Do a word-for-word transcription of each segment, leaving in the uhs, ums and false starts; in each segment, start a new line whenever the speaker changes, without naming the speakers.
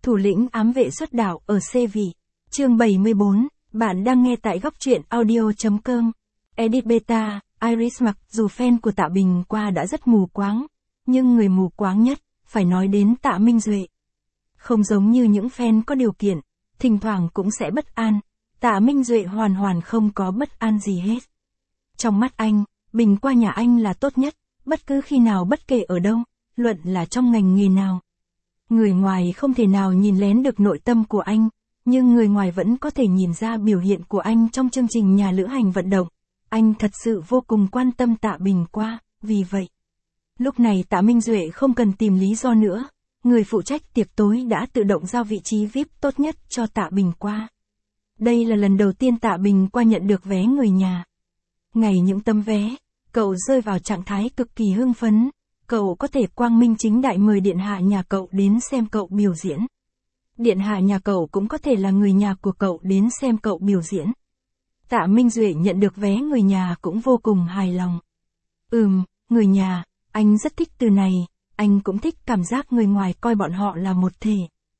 Thủ lĩnh ám vệ xuất đạo ở xê vị. Chương bảy mươi bốn, bạn đang nghe tại góc truyện audio.com. Edit Beta, Iris mặc dù fan của Tạ Bình Qua đã rất mù quáng, nhưng người mù quáng nhất, phải nói đến Tạ Minh Duệ. Không giống như những fan có điều kiện, thỉnh thoảng cũng sẽ bất an, Tạ Minh Duệ hoàn hoàn không có bất an gì hết. Trong mắt anh, Bình Qua nhà anh là tốt nhất, bất cứ khi nào bất kể ở đâu, luận là trong ngành nghề nào. Người ngoài không thể nào nhìn lén được nội tâm của anh, nhưng người ngoài vẫn có thể nhìn ra biểu hiện của anh trong chương trình nhà lữ hành vận động. Anh thật sự vô cùng quan tâm Tạ Bình Qua, vì vậy. Lúc này Tạ Minh Duệ không cần tìm lý do nữa, người phụ trách tiệc tối đã tự động giao vị trí vi ai pi tốt nhất cho Tạ Bình Qua. Đây là lần đầu tiên Tạ Bình Qua nhận được vé người nhà. Ngày những tấm vé, cậu rơi vào trạng thái cực kỳ hưng phấn, cậu có thể quang minh chính đại mời điện hạ nhà cậu đến xem cậu biểu diễn. Điện hạ nhà cậu cũng có thể là người nhà của cậu đến xem cậu biểu diễn. Tạ Minh Duệ nhận được vé người nhà cũng vô cùng hài lòng. Ừm, người nhà, anh rất thích từ này, anh cũng thích cảm giác người ngoài coi bọn họ là một thể.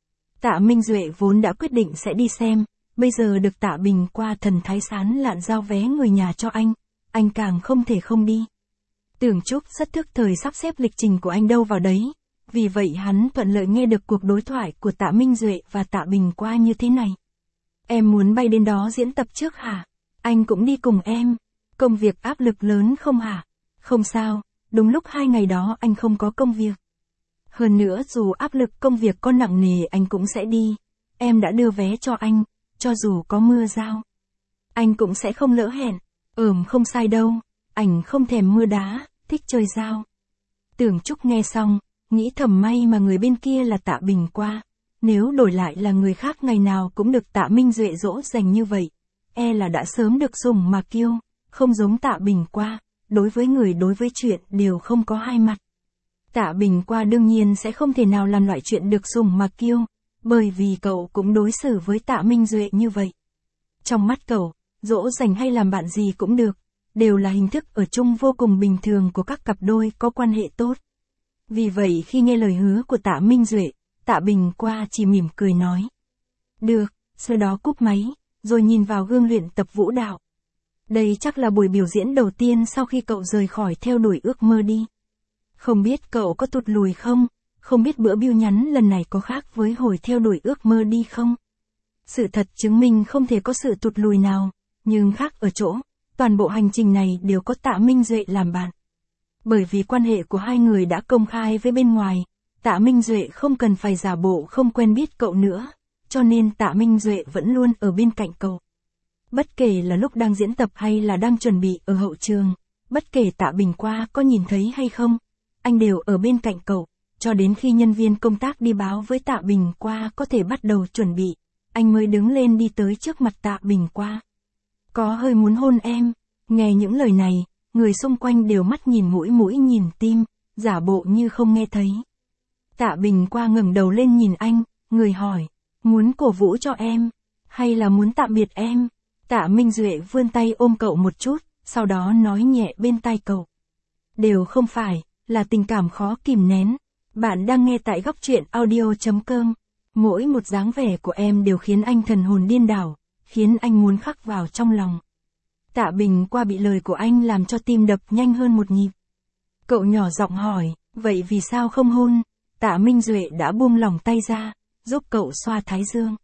Tạ Minh Duệ vốn đã quyết định sẽ đi xem, bây giờ được Tạ Bình Qua thần thái sán lạn giao vé người nhà cho anh, anh càng không thể không đi. Tưởng Trúc rất thức thời sắp xếp lịch trình của anh đâu vào đấy, vì vậy hắn thuận lợi nghe được cuộc đối thoại của Tạ Minh Duệ và Tạ Bình Qua như thế này. Em muốn bay đến đó diễn tập trước hả? Anh cũng đi cùng em. Công việc áp lực lớn không hả? Không sao, đúng lúc hai ngày đó anh không có công việc. Hơn nữa dù áp lực công việc có nặng nề anh cũng sẽ đi. Em đã đưa vé cho anh, cho dù có mưa rao. Anh cũng sẽ không lỡ hẹn. Ừm không sai đâu, ảnh không thèm mưa đá, thích chơi dao. Tưởng Trúc nghe xong, nghĩ thầm may mà người bên kia là Tạ Bình Qua. Nếu đổi lại là người khác ngày nào cũng được Tạ Minh Duệ dỗ dành như vậy, e là đã sớm được sủng mà kiêu, không giống Tạ Bình Qua, đối với người đối với chuyện đều không có hai mặt. Tạ Bình Qua đương nhiên sẽ không thể nào làm loại chuyện được sủng mà kiêu, bởi vì cậu cũng đối xử với Tạ Minh Duệ như vậy. Trong mắt cậu, dỗ dành hay làm bạn gì cũng được, đều là hình thức ở chung vô cùng bình thường của các cặp đôi có quan hệ tốt. Vì vậy khi nghe lời hứa của Tạ Minh Duệ, Tạ Bình Qua chỉ mỉm cười nói. Được, sau đó cúp máy, rồi nhìn vào gương luyện tập vũ đạo. Đây chắc là buổi biểu diễn đầu tiên sau khi cậu rời khỏi theo đuổi ước mơ đi. Không biết cậu có tụt lùi không, không biết bữa bill nhắn lần này có khác với hồi theo đuổi ước mơ đi không. Sự thật chứng minh không thể có sự tụt lùi nào, nhưng khác ở chỗ, toàn bộ hành trình này đều có Tạ Minh Duệ làm bạn. Bởi vì quan hệ của hai người đã công khai với bên ngoài, Tạ Minh Duệ không cần phải giả bộ không quen biết cậu nữa, cho nên Tạ Minh Duệ vẫn luôn ở bên cạnh cậu. Bất kể là lúc đang diễn tập hay là đang chuẩn bị ở hậu trường, bất kể Tạ Bình Qua có nhìn thấy hay không, anh đều ở bên cạnh cậu, cho đến khi nhân viên công tác đi báo với Tạ Bình Qua có thể bắt đầu chuẩn bị, anh mới đứng lên đi tới trước mặt Tạ Bình Qua. Có hơi muốn hôn em, nghe những lời này, người xung quanh đều mắt nhìn mũi mũi nhìn tim, giả bộ như không nghe thấy. Tạ Bình Qua ngẩng đầu lên nhìn anh, người hỏi, muốn cổ vũ cho em, hay là muốn tạm biệt em? Tạ Minh Duệ vươn tay ôm cậu một chút, sau đó nói nhẹ bên tai cậu. Đều không phải, là tình cảm khó kìm nén. Bạn đang nghe tại góc truyện audio.com. Mỗi một dáng vẻ của em đều khiến anh thần hồn điên đảo, khiến anh muốn khắc vào trong lòng. Tạ Bình Qua bị lời của anh làm cho tim đập nhanh hơn một nhịp. Cậu nhỏ giọng hỏi, vậy vì sao không hôn? Tạ Minh Duệ đã buông lỏng tay ra, giúp cậu xoa thái dương.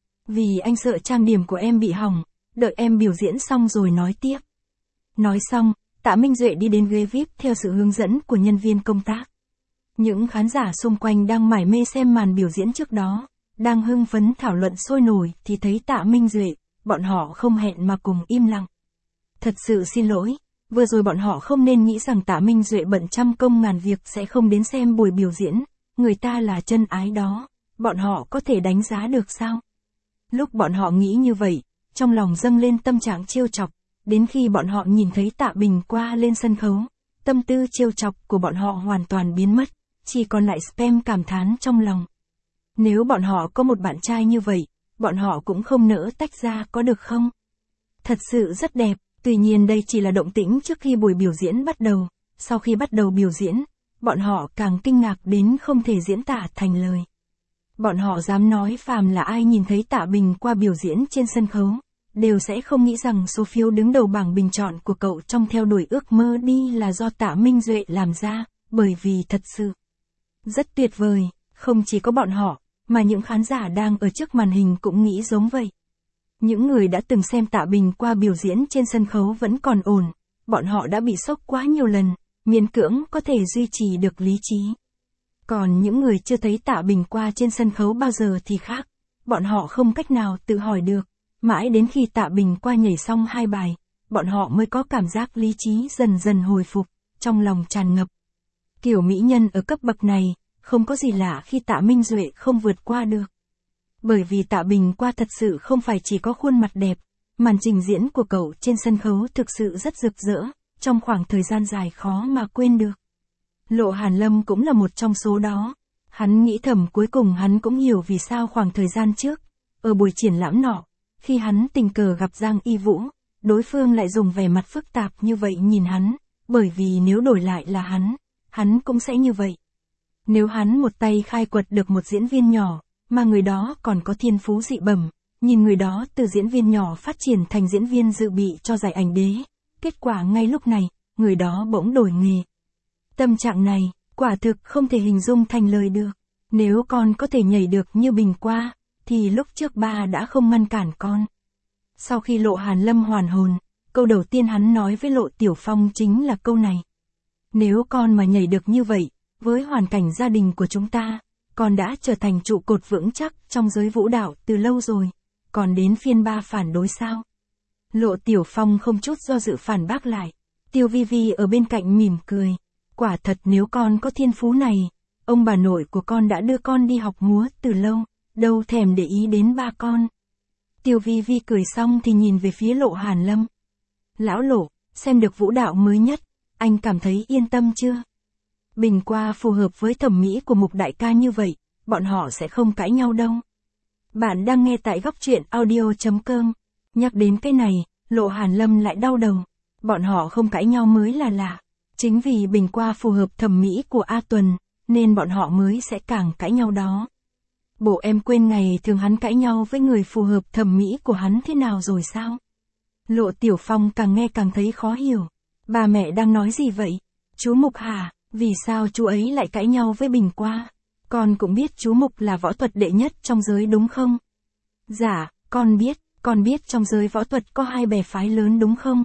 Vì anh sợ trang điểm của em bị hỏng, đợi em biểu diễn xong rồi nói tiếp. Nói xong, Tạ Minh Duệ đi đến ghế vi ai pi theo sự hướng dẫn của nhân viên công tác. Những khán giả xung quanh đang mải mê xem màn biểu diễn trước đó, đang hưng phấn thảo luận sôi nổi thì thấy Tạ Minh Duệ, bọn họ không hẹn mà cùng im lặng. Thật sự xin lỗi, vừa rồi bọn họ không nên nghĩ rằng Tạ Minh Duệ bận trăm công ngàn việc sẽ không đến xem buổi biểu diễn, người ta là chân ái đó, bọn họ có thể đánh giá được sao? Lúc bọn họ nghĩ như vậy, trong lòng dâng lên tâm trạng trêu chọc, đến khi bọn họ nhìn thấy Tạ Bình Qua lên sân khấu, tâm tư trêu chọc của bọn họ hoàn toàn biến mất, chỉ còn lại spam cảm thán trong lòng. Nếu bọn họ có một bạn trai như vậy, bọn họ cũng không nỡ tách ra có được không? Thật sự rất đẹp, tuy nhiên đây chỉ là động tĩnh trước khi buổi biểu diễn bắt đầu, sau khi bắt đầu biểu diễn, bọn họ càng kinh ngạc đến không thể diễn tả thành lời. Bọn họ dám nói phàm là ai nhìn thấy Tạ Bình qua biểu diễn trên sân khấu, đều sẽ không nghĩ rằng số phiếu đứng đầu bảng bình chọn của cậu trong Theo đuổi ước mơ đi là do Tạ Minh Duệ làm ra, bởi vì thật sự rất tuyệt vời, không chỉ có bọn họ, mà những khán giả đang ở trước màn hình cũng nghĩ giống vậy. Những người đã từng xem Tạ Bình qua biểu diễn trên sân khấu vẫn còn ổn, bọn họ đã bị sốc quá nhiều lần, miễn cưỡng có thể duy trì được lý trí. Còn những người chưa thấy Tạ Bình qua trên sân khấu bao giờ thì khác, bọn họ không cách nào tự hỏi được, mãi đến khi Tạ Bình qua nhảy xong hai bài, bọn họ mới có cảm giác lý trí dần dần hồi phục, trong lòng tràn ngập. Kiểu mỹ nhân ở cấp bậc này, không có gì lạ khi Tạ Minh Duệ không vượt qua được. Bởi vì Tạ Bình qua thật sự không phải chỉ có khuôn mặt đẹp, màn trình diễn của cậu trên sân khấu thực sự rất rực rỡ, trong khoảng thời gian dài khó mà quên được. Lộ Hàn Lâm cũng là một trong số đó. Hắn nghĩ thầm cuối cùng hắn cũng hiểu vì sao khoảng thời gian trước, ở buổi triển lãm nọ, khi hắn tình cờ gặp Giang Y Vũ, đối phương lại dùng vẻ mặt phức tạp như vậy nhìn hắn, bởi vì nếu đổi lại là hắn, hắn cũng sẽ như vậy. Nếu hắn một tay khai quật được một diễn viên nhỏ, mà người đó còn có thiên phú dị bẩm, nhìn người đó từ diễn viên nhỏ phát triển thành diễn viên dự bị cho giải ảnh đế, kết quả ngay lúc này, người đó bỗng đổi nghề. Tâm trạng này, quả thực không thể hình dung thành lời được. Nếu con có thể nhảy được như Bình qua, thì lúc trước ba đã không ngăn cản con. Sau khi Lộ Hàn Lâm hoàn hồn, câu đầu tiên hắn nói với Lộ Tiểu Phong chính là câu này. Nếu con mà nhảy được như vậy, với hoàn cảnh gia đình của chúng ta, con đã trở thành trụ cột vững chắc trong giới vũ đạo từ lâu rồi, còn đến phiên ba phản đối sao? Lộ Tiểu Phong không chút do dự phản bác lại. Tiêu Vi Vi ở bên cạnh mỉm cười. Quả thật nếu con có thiên phú này, ông bà nội của con đã đưa con đi học múa từ lâu, đâu thèm để ý đến ba con. Tiêu Vi Vi cười xong thì nhìn về phía Lộ Hàn Lâm. Lão Lộ, xem được vũ đạo mới nhất, anh cảm thấy yên tâm chưa? Bình qua phù hợp với thẩm mỹ của Mục đại ca như vậy, bọn họ sẽ không cãi nhau đâu. Bạn đang nghe tại góc truyện audio chấm com. Nhắc đến cái này, Lộ Hàn Lâm lại đau đầu. Bọn họ không cãi nhau mới là lạ. Chính vì Bình qua phù hợp thẩm mỹ của A Tuần, nên bọn họ mới sẽ càng cãi nhau đó. Bộ em quên ngày thường hắn cãi nhau với người phù hợp thẩm mỹ của hắn thế nào rồi sao? Lộ Tiểu Phong càng nghe càng thấy khó hiểu. Bà mẹ đang nói gì vậy? Chú Mục hả? Vì sao chú ấy lại cãi nhau với Bình qua? Con cũng biết chú Mục là võ thuật đệ nhất trong giới đúng không? Dạ, con biết, con biết trong giới võ thuật có hai bè phái lớn đúng không?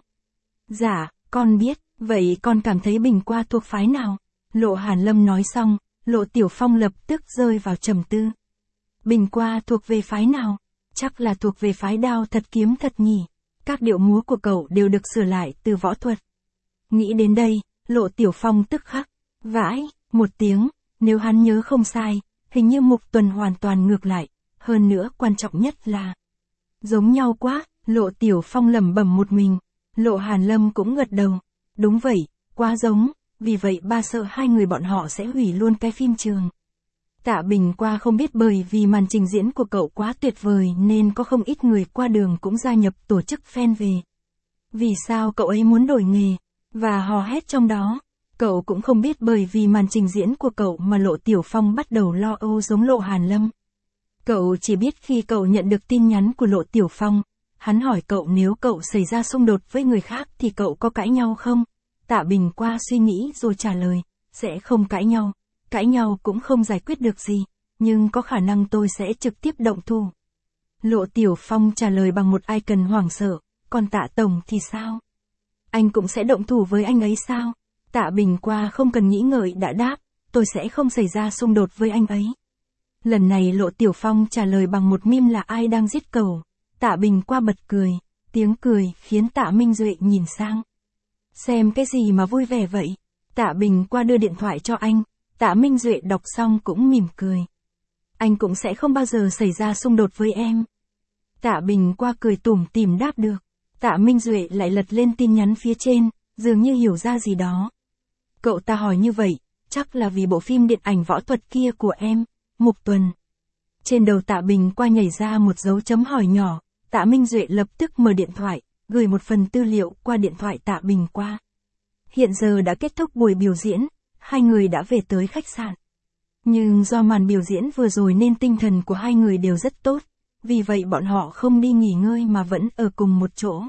Dạ, con biết, vậy con cảm thấy Bình qua thuộc phái nào? Lộ Hàn Lâm nói xong, Lộ Tiểu Phong lập tức rơi vào trầm tư. Bình qua thuộc về phái nào? Chắc là thuộc về phái Đao Thật Kiếm Thật nhỉ. Các điệu múa của cậu đều được sửa lại từ võ thuật. Nghĩ đến đây, Lộ Tiểu Phong tức khắc, vãi, một tiếng, nếu hắn nhớ không sai, hình như Mục Tuần hoàn toàn ngược lại, hơn nữa quan trọng nhất là giống nhau quá, Lộ Tiểu Phong lẩm bẩm một mình. Lộ Hàn Lâm cũng gật đầu. Đúng vậy, quá giống, vì vậy ba sợ hai người bọn họ sẽ hủy luôn cái phim trường. Tạ Bình qua không biết bởi vì màn trình diễn của cậu quá tuyệt vời nên có không ít người qua đường cũng gia nhập tổ chức fan về. Vì sao cậu ấy muốn đổi nghề, và hò hét trong đó. Cậu cũng không biết bởi vì màn trình diễn của cậu mà Lộ Tiểu Phong bắt đầu lo âu giống Lộ Hàn Lâm. Cậu chỉ biết khi cậu nhận được tin nhắn của Lộ Tiểu Phong, hắn hỏi cậu nếu cậu xảy ra xung đột với người khác thì cậu có cãi nhau không? Tạ Bình qua suy nghĩ rồi trả lời, sẽ không cãi nhau. Cãi nhau cũng không giải quyết được gì, nhưng có khả năng tôi sẽ trực tiếp động thủ. Lộ Tiểu Phong trả lời bằng một icon hoảng sợ, còn Tạ Tổng thì sao? Anh cũng sẽ động thủ với anh ấy sao? Tạ Bình qua không cần nghĩ ngợi đã đáp, tôi sẽ không xảy ra xung đột với anh ấy. Lần này Lộ Tiểu Phong trả lời bằng một meme là ai đang giết cầu. Tạ Bình qua bật cười, tiếng cười khiến Tạ Minh Duệ nhìn sang. Xem cái gì mà vui vẻ vậy? Tạ Bình qua đưa điện thoại cho anh, Tạ Minh Duệ đọc xong cũng mỉm cười. Anh cũng sẽ không bao giờ xảy ra xung đột với em. Tạ Bình qua cười tủm tỉm đáp được. Tạ Minh Duệ lại lật lên tin nhắn phía trên, dường như hiểu ra gì đó. Cậu ta hỏi như vậy, chắc là vì bộ phim điện ảnh võ thuật kia của em, Mục Tuần. Trên đầu Tạ Bình qua nhảy ra một dấu chấm hỏi nhỏ, Tạ Minh Duệ lập tức mở điện thoại, gửi một phần tư liệu qua điện thoại Tạ Bình qua. Hiện giờ đã kết thúc buổi biểu diễn, hai người đã về tới khách sạn. Nhưng do màn biểu diễn vừa rồi nên tinh thần của hai người đều rất tốt, vì vậy bọn họ không đi nghỉ ngơi mà vẫn ở cùng một chỗ.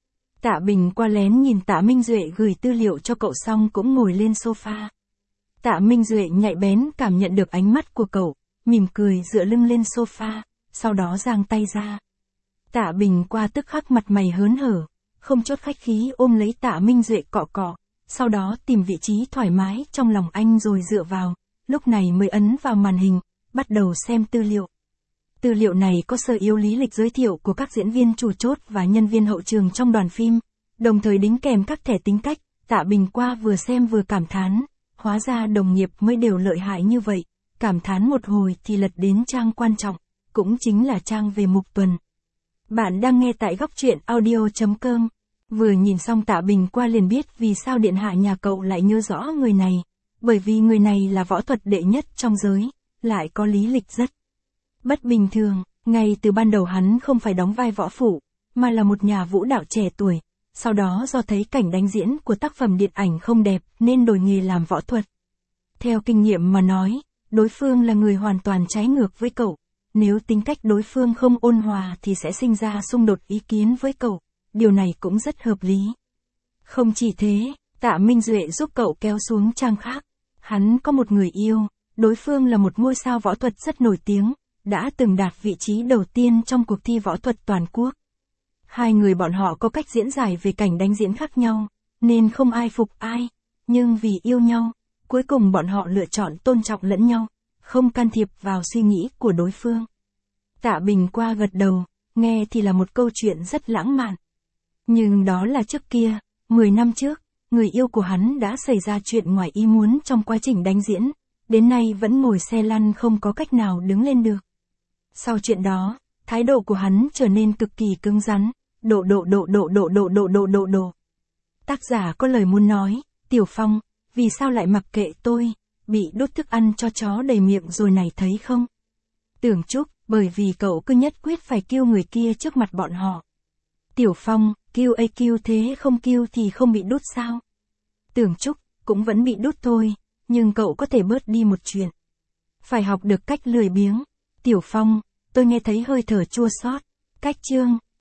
Tạ Bình qua lén nhìn Tạ Minh Duệ gửi tư liệu cho cậu xong cũng ngồi lên sofa. Tạ Minh Duệ nhạy bén cảm nhận được ánh mắt của cậu, mỉm cười dựa lưng lên sofa, sau đó giang tay ra. Tạ Bình qua tức khắc mặt mày hớn hở, không chốt khách khí ôm lấy Tạ Minh Duệ cọ cọ, sau đó tìm vị trí thoải mái trong lòng anh rồi dựa vào, lúc này mới ấn vào màn hình, bắt đầu xem tư liệu. Tư liệu này có sơ yếu lý lịch giới thiệu của các diễn viên chủ chốt và nhân viên hậu trường trong đoàn phim, đồng thời đính kèm các thẻ tính cách. Tạ Bình qua vừa xem vừa cảm thán, hóa ra đồng nghiệp mới đều lợi hại như vậy, cảm thán một hồi thì lật đến trang quan trọng, cũng chính là trang về mục tuần. Bạn đang nghe tại góc truyện audio chấm com. Vừa nhìn xong Tạ Bình qua liền biết vì sao điện hạ nhà cậu lại nhớ rõ người này, bởi vì người này là võ thuật đệ nhất trong giới, lại có lý lịch rất bất bình thường. Ngay từ ban đầu hắn không phải đóng vai võ phụ, mà là một nhà vũ đạo trẻ tuổi, sau đó do thấy cảnh đánh diễn của tác phẩm điện ảnh không đẹp nên đổi nghề làm võ thuật. Theo kinh nghiệm mà nói, đối phương là người hoàn toàn trái ngược với cậu, nếu tính cách đối phương không ôn hòa thì sẽ sinh ra xung đột ý kiến với cậu, điều này cũng rất hợp lý. Không chỉ thế, Tạ Minh Duệ giúp cậu kéo xuống trang khác, hắn có một người yêu, đối phương là một ngôi sao võ thuật rất nổi tiếng, đã từng đạt vị trí đầu tiên trong cuộc thi võ thuật toàn quốc. Hai người bọn họ có cách diễn giải về cảnh đánh diễn khác nhau, nên không ai phục ai, nhưng vì yêu nhau, cuối cùng bọn họ lựa chọn tôn trọng lẫn nhau, không can thiệp vào suy nghĩ của đối phương. Tạ Bình qua gật đầu, nghe thì là một câu chuyện rất lãng mạn. Nhưng đó là trước kia, mười năm trước, người yêu của hắn đã xảy ra chuyện ngoài ý muốn trong quá trình đánh diễn, đến nay vẫn ngồi xe lăn không có cách nào đứng lên được. Sau chuyện đó, thái độ của hắn trở nên cực kỳ cứng rắn, độ độ độ độ độ độ độ độ độ độ. Tác giả có lời muốn nói, Tiểu Phong, vì sao lại mặc kệ tôi, bị đút thức ăn cho chó đầy miệng rồi này thấy không? Tưởng Trúc, bởi vì cậu cứ nhất quyết phải kêu người kia trước mặt bọn họ. Tiểu Phong, kêu a kêu thế không kêu thì không bị đút sao? Tưởng Trúc, cũng vẫn bị đút thôi, nhưng cậu có thể bớt đi một chuyện. Phải học được cách lười biếng. Tiểu Phong, tôi nghe thấy hơi thở chua xót. Cách chương.